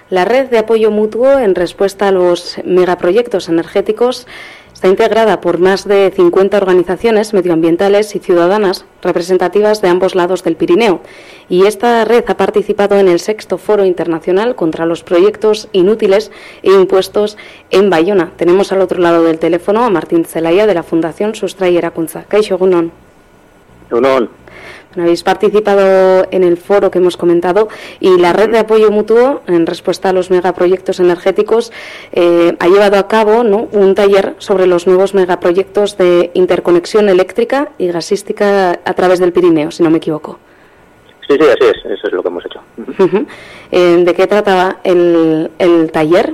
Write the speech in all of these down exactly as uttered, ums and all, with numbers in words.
La red de apoyo mutuo en respuesta a los megaproyectos energéticos está integrada por más de cincuenta organizaciones medioambientales y ciudadanas representativas de ambos lados del Pirineo. Y esta red ha participado en el sexto Foro Internacional contra los Proyectos Inútiles e Impuestos en Bayona. Tenemos al otro lado del teléfono a Martín Zelaya de la Fundación Sustrai Erakuntza. Kaixo, egunon. Egunon. Habéis participado en el foro que hemos comentado y la red de apoyo mutuo en respuesta a los megaproyectos energéticos eh, ha llevado a cabo, ¿no?, un taller sobre los nuevos megaproyectos de interconexión eléctrica y gasística a través del Pirineo, si no me equivoco. Sí, sí, así es, eso es lo que hemos hecho. Uh-huh. Eh, ¿De qué trataba el, el taller?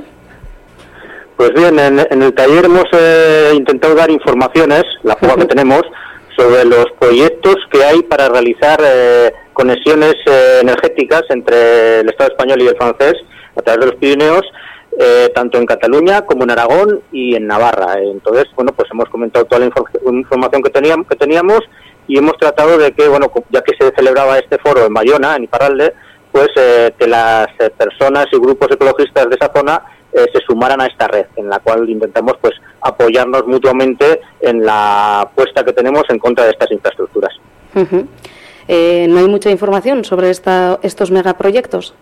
Pues bien, en, en el taller hemos eh, intentado dar informaciones, la prueba uh-huh. que tenemos, sobre los proyectos que hay para realizar eh, conexiones eh, energéticas entre el Estado español y el francés a través de los Pirineos, eh, tanto en Cataluña como en Aragón y en Navarra. Entonces, bueno, pues hemos comentado toda la infor- información que teníamos, que teníamos y hemos tratado de que, bueno, ya que se celebraba este foro en Bayona, en Iparralde, pues eh, que las eh, personas y grupos ecologistas de esa zona Eh, se sumaran a esta red, en la cual intentamos pues apoyarnos mutuamente en la apuesta que tenemos en contra de estas infraestructuras. Uh-huh. Eh, ¿No hay mucha información sobre esta, estos megaproyectos?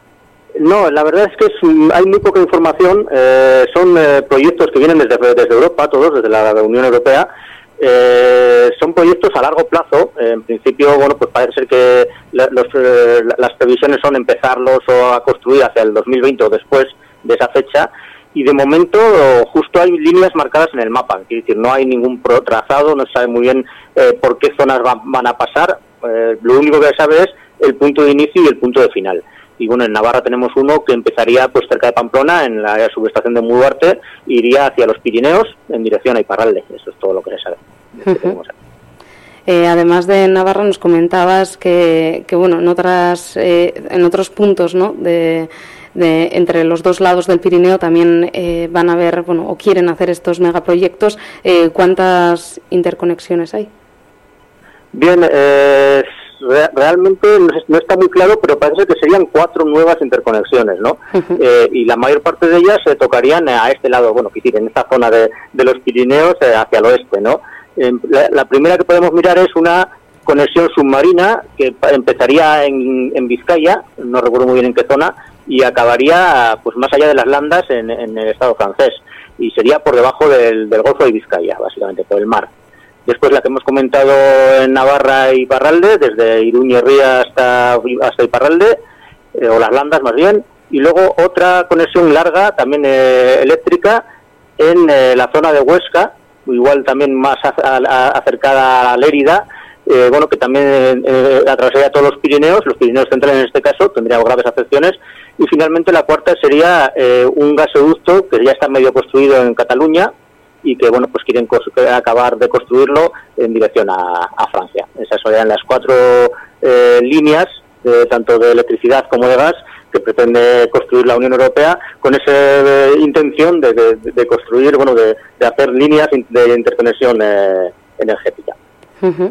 No, la verdad es que es, hay muy poca información. Eh, son eh, proyectos que vienen desde, desde Europa, todos, desde la, la Unión Europea. Eh, son proyectos a largo plazo. Eh, en principio, bueno, pues parece ser que la, los, eh, las previsiones son empezarlos o a construir hacia el dos mil veinte o después de esa fecha, y de momento justo hay líneas marcadas en el mapa, es decir, no hay ningún trazado, no se sabe muy bien eh, por qué zonas va, van a pasar, eh, lo único que se sabe es el punto de inicio y el punto de final. Y bueno, en Navarra tenemos uno que empezaría pues cerca de Pamplona, en la subestación de Muduarte, iría hacia los Pirineos en dirección a Iparralde. Eso es todo lo que se sabe. Uh-huh. Eh, además de Navarra, nos comentabas que, que bueno, en otras eh, en otros puntos, ¿no?, de De, entre los dos lados del Pirineo también eh, van a haber, bueno, o quieren hacer estos megaproyectos. Eh, ¿Cuántas interconexiones hay? Bien, eh, re- realmente no, no está muy claro, pero parece que serían cuatro nuevas interconexiones, ¿no? Uh-huh. Eh, y la mayor parte de ellas se eh, tocarían a este lado, bueno, que decir, en esta zona de, de los Pirineos eh, hacia el oeste, ¿no? Eh, la, la primera que podemos mirar es una conexión submarina que empezaría en, en Vizcaya, no recuerdo muy bien en qué zona, y acabaría pues más allá de las Landas en, en el Estado francés, y sería por debajo del, del Golfo de Vizcaya, básicamente, por el mar. Después la que hemos comentado en Navarra y Iparralde, desde Iruñerría hasta, hasta Iparralde, eh, o las Landas más bien, y luego otra conexión larga, también eh, eléctrica, en eh, la zona de Huesca, igual también más a, a, acercada a Lérida, Eh, bueno, que también eh, atravesaría todos los Pirineos, los Pirineos centrales en este caso, tendría graves afecciones, y finalmente la cuarta sería eh, un gasoducto que ya está medio construido en Cataluña y que, bueno, pues quieren cos- acabar de construirlo en dirección a, a Francia. Esas serían las cuatro eh, líneas, eh, tanto de electricidad como de gas, que pretende construir la Unión Europea con esa eh, intención de, de, de construir, bueno, de, de hacer líneas de interconexión eh, energética. Uh-huh.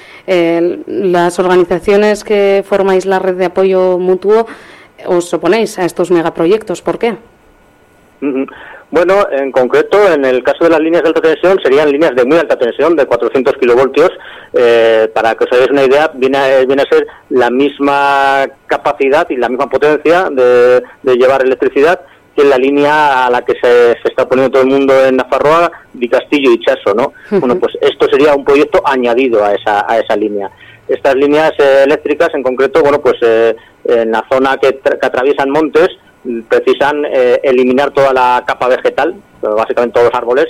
Eh, las organizaciones que formáis la red de apoyo mutuo os oponéis a estos megaproyectos, ¿por qué? Uh-huh. Bueno, en concreto, en el caso de las líneas de alta tensión, serían líneas de muy alta tensión, de cuatrocientos kilovoltios. Eh, para que os hagáis una idea, viene a, viene a ser la misma capacidad y la misma potencia de, de llevar electricidad que la línea a la que se, se está poniendo todo el mundo en Nafarroa, Di Castillo y Chaso, ¿no? Uh-huh. Bueno, pues esto sería un proyecto añadido a esa a esa línea. Estas líneas eh, eléctricas, en concreto, bueno, pues eh, en la zona que, tra- que atraviesan montes, precisan eh, eliminar toda la capa vegetal, básicamente todos los árboles,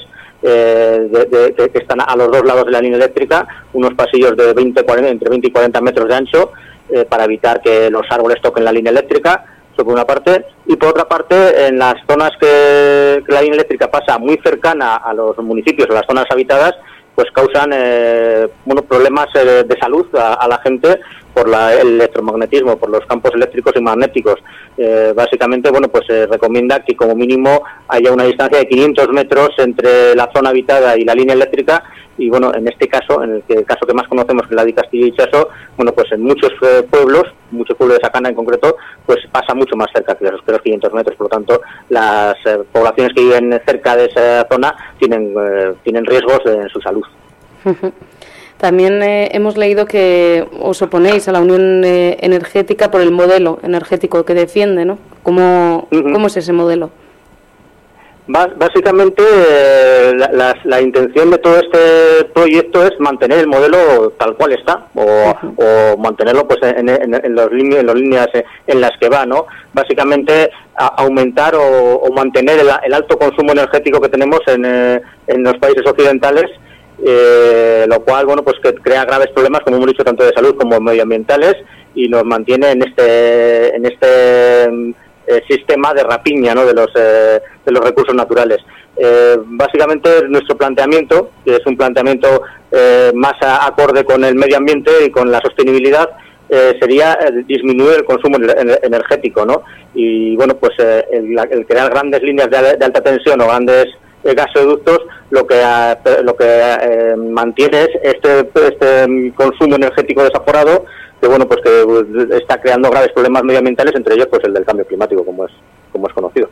eh, de, de, de, que están a los dos lados de la línea eléctrica, unos pasillos de veinte, cuarenta, entre veinte y cuarenta metros de ancho, eh, para evitar que los árboles toquen la línea eléctrica. Eso por una parte, y por otra parte, en las zonas que, que la línea eléctrica pasa muy cercana a los municipios o las zonas habitadas, pues causan eh, bueno, problemas eh, de salud a, a la gente por la, el electromagnetismo, por los campos eléctricos y magnéticos. Eh, básicamente, bueno, pues se recomienda que como mínimo haya una distancia de quinientos metros entre la zona habitada y la línea eléctrica, y bueno, en este caso, en el, que, el caso que más conocemos, que es la de Castillo y Chaso, bueno, pues en muchos eh, pueblos, muchos pueblos de Sacana en concreto, pues pasa mucho más cerca que los, que los quinientos metros, por lo tanto, las eh, poblaciones que viven cerca de esa zona tienen, eh, tienen riesgos en su salud. También eh, hemos leído que os oponéis a la Unión eh, Energética por el modelo energético que defiende, ¿no? ¿Cómo, uh-huh. ¿cómo es ese modelo? Básicamente, eh, la, la, la intención de todo este proyecto es mantener el modelo tal cual está, o, uh-huh. o mantenerlo pues en, en, en, los líneas, en las líneas en las que va, ¿no? Básicamente, a, aumentar o, o mantener el, el alto consumo energético que tenemos en, eh, en los países occidentales, Eh, lo cual, bueno, pues que crea graves problemas, como hemos dicho, tanto de salud como medioambientales, y nos mantiene en este en este eh, sistema de rapiña, ¿no?, de los eh, de los recursos naturales. Eh, básicamente nuestro planteamiento, que es un planteamiento eh, más a, acorde con el medio ambiente y con la sostenibilidad, eh, sería eh, disminuir el consumo energético, ¿no? Y bueno, pues eh, el, el crear grandes líneas de, de alta tensión o grandes gasoductos lo que lo que eh, mantiene es este este consumo energético desaforado, que bueno, pues que está creando graves problemas medioambientales, entre ellos pues el del cambio climático, como es como es conocido.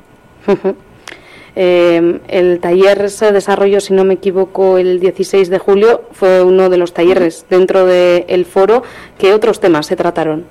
eh, el taller se desarrolló, si no me equivoco, el dieciséis de julio, fue uno de los talleres dentro del foro. ¿Qué otros temas se trataron?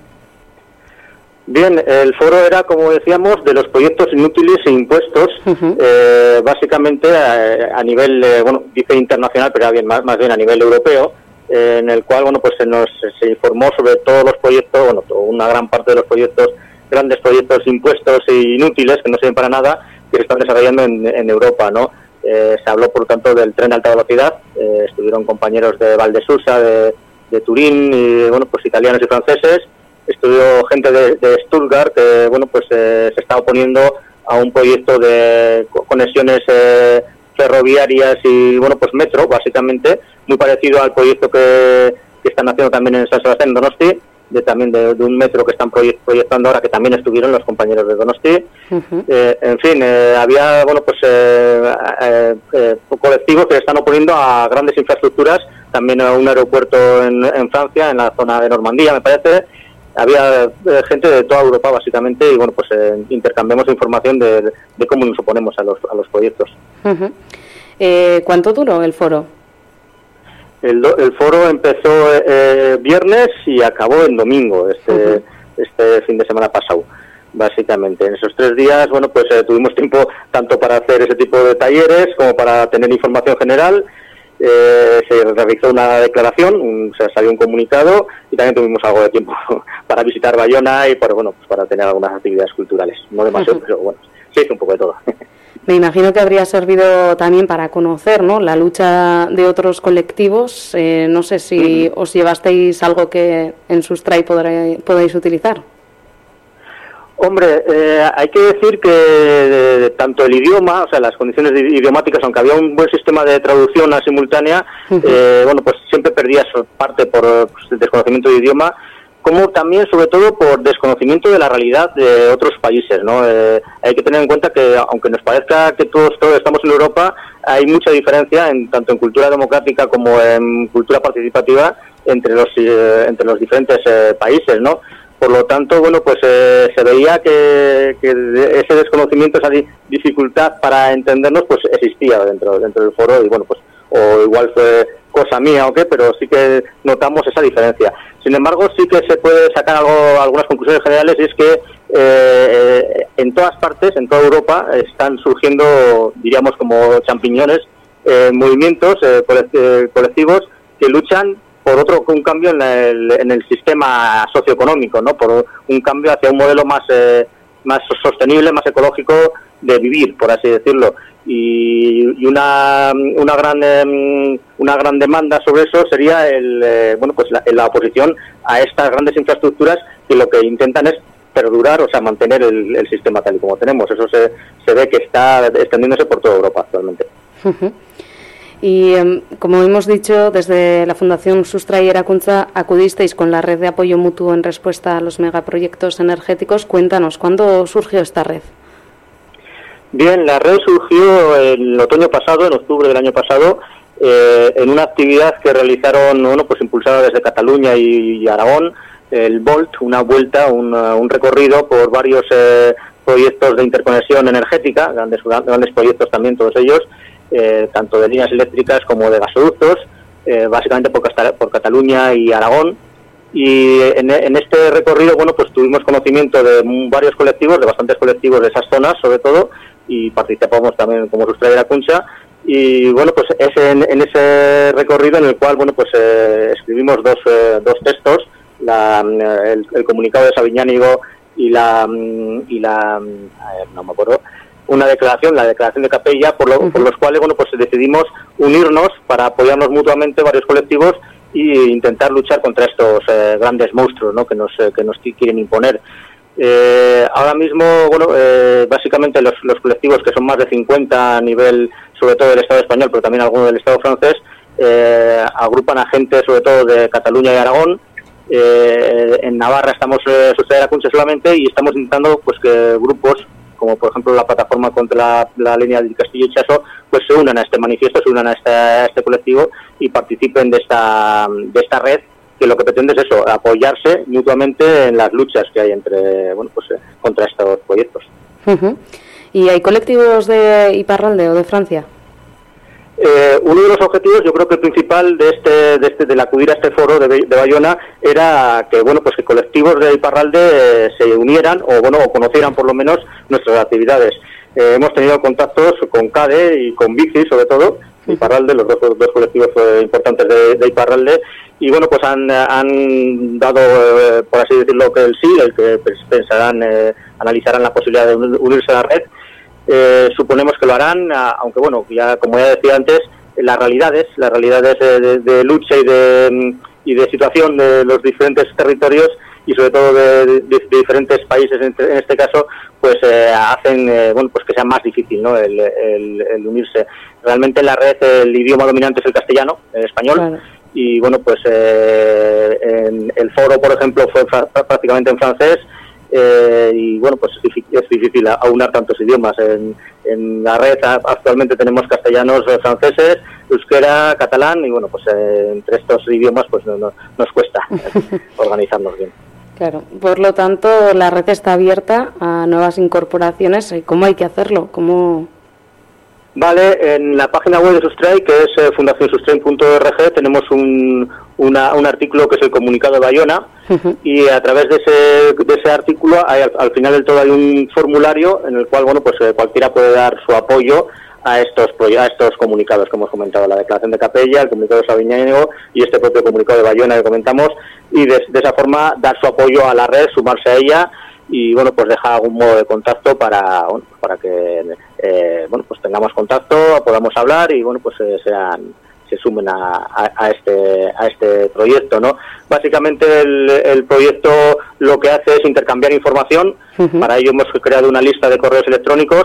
Bien, el foro era, como decíamos, de los proyectos inútiles e impuestos, uh-huh. eh, básicamente a, a nivel, eh, bueno, dice internacional, pero bien, más, más bien a nivel europeo, eh, en el cual, bueno, pues se nos se informó sobre todos los proyectos, bueno, una gran parte de los proyectos, grandes proyectos impuestos e inútiles, que no sirven para nada, que se están desarrollando en, en Europa, ¿no? Eh, se habló, por lo tanto, del tren de alta velocidad, eh, estuvieron compañeros de Valdesusa, de, de Turín, y, bueno, pues italianos y franceses. Estudió gente de, de Stuttgart que, bueno, pues eh, se está oponiendo a un proyecto de conexiones eh, ferroviarias y, bueno, pues metro, básicamente, muy parecido al proyecto que, que están haciendo también en San Sebastián, en Donosti, de también de, de un metro que están proyectando ahora, que también estuvieron los compañeros de Donosti. Uh-huh. Eh, en fin, eh, había, bueno, pues eh, eh, eh, colectivos que se están oponiendo a grandes infraestructuras, también a un aeropuerto en, en Francia, en la zona de Normandía, me parece. Había eh, gente de toda Europa, básicamente, y bueno, pues eh, intercambiamos información de, de cómo nos oponemos a los, a los proyectos. Uh-huh. eh, ¿Cuánto duró el foro? El, el foro empezó eh, viernes y acabó el domingo, este, uh-huh. este fin de semana pasado, básicamente. En esos tres días, bueno, pues eh, tuvimos tiempo tanto para hacer ese tipo de talleres como para tener información general. Eh, se realizó una declaración, un, se salió un comunicado, y también tuvimos algo de tiempo para visitar Bayona y para, bueno, pues para tener algunas actividades culturales. No demasiado, uh-huh. pero bueno, sí, un poco de todo. Me imagino que habría servido también para conocer, ¿no?, la lucha de otros colectivos. Eh, no sé si uh-huh. os llevasteis algo que en Sustray podré, podáis utilizar. Hombre, eh, hay que decir que eh, tanto el idioma, o sea, las condiciones idiomáticas, aunque había un buen sistema de traducción a simultánea, uh-huh. eh, bueno, pues siempre perdías parte por pues, desconocimiento de idioma, como también, sobre todo, por desconocimiento de la realidad de otros países, ¿no? Eh, hay que tener en cuenta que, aunque nos parezca que todos, todos estamos en Europa, hay mucha diferencia, en tanto en cultura democrática como en cultura participativa, entre los eh, entre los diferentes eh, países, ¿no? Por lo tanto, bueno, pues eh, se veía que, que ese desconocimiento, esa dificultad para entendernos, pues existía dentro dentro del foro, y bueno, pues o igual fue cosa mía o qué, pero sí que notamos esa diferencia. Sin embargo, sí que se puede sacar algo, algunas conclusiones generales, y es que eh, en todas partes, en toda Europa, están surgiendo, diríamos, como champiñones, eh, movimientos eh, colectivos que luchan por otro un cambio en el, en el sistema socioeconómico, ¿no? Por un cambio hacia un modelo más eh, más sostenible, más ecológico de vivir, por así decirlo. Y, y una una gran eh, una gran demanda sobre eso sería el eh, bueno pues la, la oposición a estas grandes infraestructuras, que lo que intentan es perdurar, o sea, mantener el, el sistema tal y como tenemos. Eso se se ve que está extendiéndose por toda Europa actualmente. Uh-huh. Y eh, como hemos dicho, desde la Fundación Sustray Erakuntza acudisteis con la red de apoyo mutuo en respuesta a los megaproyectos energéticos. Cuéntanos, ¿cuándo surgió esta red? Bien, la red surgió el otoño pasado, en octubre del año pasado, eh, en una actividad que realizaron, bueno, pues impulsada desde Cataluña y, y Aragón, el Volt, una vuelta, un, un recorrido por varios eh, proyectos de interconexión energética, grandes, grandes proyectos también todos ellos, eh, tanto de líneas eléctricas como de gasoductos, eh, básicamente por, por Cataluña y Aragón. Y en, en este recorrido, bueno, pues tuvimos conocimiento de varios colectivos, de bastantes colectivos de esas zonas, sobre todo, y participamos también como Sustrae la Cuncha. Y bueno, pues es en, en ese recorrido en el cual, bueno, pues eh, escribimos dos, eh, dos textos, la, el, el comunicado de Sabiñánigo y la, y la eh, no me acuerdo, una declaración, la declaración de Capella, por, lo, uh-huh. por los cuales, bueno, pues decidimos unirnos para apoyarnos mutuamente varios colectivos e intentar luchar contra estos eh, grandes monstruos, ¿no?, que nos eh, que nos quieren imponer. Eh, ahora mismo, bueno, eh, básicamente los, los colectivos, que son más de cincuenta a nivel, sobre todo del Estado español, pero también algunos del Estado francés, eh, agrupan a gente sobre todo de Cataluña y Aragón. Eh, en Navarra estamos eh, Sustrae la Cuncha solamente, y estamos intentando pues que grupos como por ejemplo la plataforma contra la, la línea de Castillo y Chaso, pues se unan a este manifiesto, se unan a este, a este colectivo y participen de esta de esta red, que lo que pretende es eso, apoyarse mutuamente en las luchas que hay entre, bueno, pues eh, contra estos proyectos. Uh-huh. ¿Y hay colectivos de Iparralde o de Francia? Eh, uno de los objetivos, yo creo que el principal de este, de este, del acudir a este foro de, de Bayona, era que, bueno, pues que colectivos de Iparralde eh, se unieran o, bueno, o conocieran por lo menos nuestras actividades. Eh, hemos tenido contactos con CADE y con Bixi, sobre todo, de Iparralde, los dos, dos colectivos eh, importantes de, de Iparralde, y bueno, pues han, han dado, eh, por así decirlo, que el sí, el que pensarán, eh, analizarán la posibilidad de unirse a la red. Eh, suponemos que lo harán, aunque bueno, ya como ya decía antes, las realidades, las realidades de, de, de lucha y de, y de situación de los diferentes territorios y sobre todo de, de, de diferentes países, en, en este caso, pues eh, hacen eh, bueno, pues que sea más difícil, ¿no?, el, el, el unirse. Realmente en la red el idioma dominante es el castellano, el español. Claro. Y bueno, pues eh, en el foro, por ejemplo, fue fra- prácticamente en francés. Eh, y bueno, pues es difícil, es difícil aunar tantos idiomas. En, en la red actualmente tenemos castellanos, eh, franceses, euskera, catalán, y bueno, pues eh, entre estos idiomas pues no, no, nos cuesta eh, organizarnos bien. Claro, por lo tanto la red está abierta a nuevas incorporaciones. ¿Cómo hay que hacerlo? ¿Cómo...? Vale, en la página web de Sustrae, que es eh, fundación sustrae punto org, tenemos un, una, un artículo que es el comunicado de Bayona, uh-huh. y a través de ese, de ese artículo hay, al, al final del todo hay un formulario en el cual, bueno, pues eh, cualquiera puede dar su apoyo a estos a estos comunicados que hemos comentado, la declaración de Capella, el comunicado de Sabiñánigo y este propio comunicado de Bayona que comentamos, y de, de esa forma dar su apoyo a la red, sumarse a ella y bueno, pues dejar algún modo de contacto para bueno, para que eh, bueno, pues tengamos contacto, podamos hablar y bueno, pues eh, sean se sumen a, a, a este a este proyecto, ¿no? Básicamente el, el proyecto lo que hace es intercambiar información. Uh-huh. Para ello hemos creado una lista de correos electrónicos.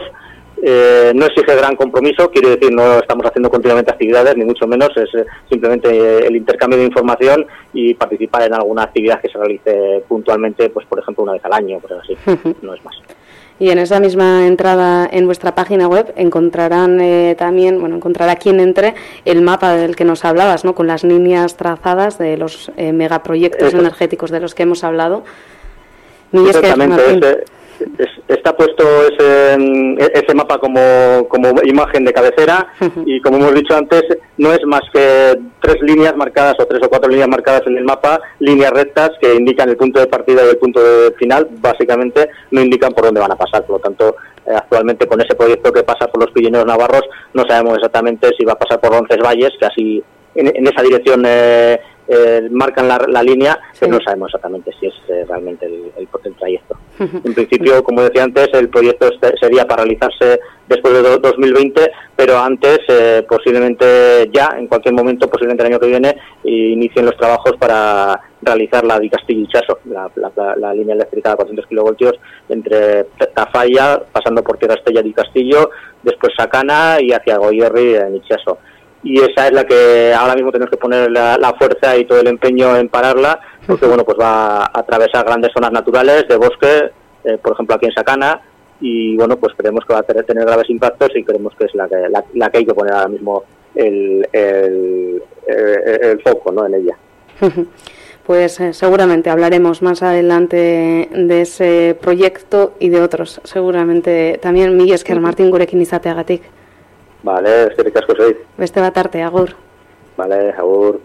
Eh, no exige gran compromiso, quiero decir, no estamos haciendo continuamente actividades, ni mucho menos, es eh, simplemente eh, el intercambio de información y participar en alguna actividad que se realice puntualmente, pues por ejemplo una vez al año, cosas así, uh-huh. no es más. Y en esa misma entrada en vuestra página web encontrarán eh, también, bueno, encontrará quien entre el mapa del que nos hablabas, ¿no?, con las líneas trazadas de los eh, megaproyectos Eso. energéticos de los que hemos hablado. Exactamente, ese, es, está puesto ese, ese mapa como, como imagen de cabecera, uh-huh. y como hemos dicho antes, no es más que tres líneas marcadas o tres o cuatro líneas marcadas en el mapa, líneas rectas que indican el punto de partida y el punto de final, básicamente no indican por dónde van a pasar. Por lo tanto, eh, actualmente con ese proyecto que pasa por los Pirineos navarros no sabemos exactamente si va a pasar por Roncesvalles, que así en, en esa dirección eh, eh, marcan la, la línea, sí. pero no sabemos exactamente si es eh, realmente el, el, el trayecto. En principio, como decía antes, el proyecto este sería para realizarse después de do, dos mil veinte, pero antes, eh, posiblemente ya, en cualquier momento, posiblemente el año que viene, inicien los trabajos para realizar la de Castillo y Chaso, la, la, la, la línea eléctrica de cuatrocientos kilovoltios entre Tafalla, pasando por Tierra Estella y Castillo, después Sacana y hacia Goierri en Itxaso. Y esa es la que ahora mismo tenemos que poner la, la fuerza y todo el empeño en pararla, porque bueno, pues va a atravesar grandes zonas naturales de bosque, eh, por ejemplo aquí en Sacana, y bueno, pues creemos que va a tener, tener graves impactos y creemos que es la que, la, la que hay que poner ahora mismo el, el, el, el foco, ¿no?, en ella. Pues eh, seguramente hablaremos más adelante de ese proyecto y de otros. Seguramente también mila esker Martin gurekin izateagatik. Vale, eskerrik asko zait. Beste bat arte, agur. Vale, agur.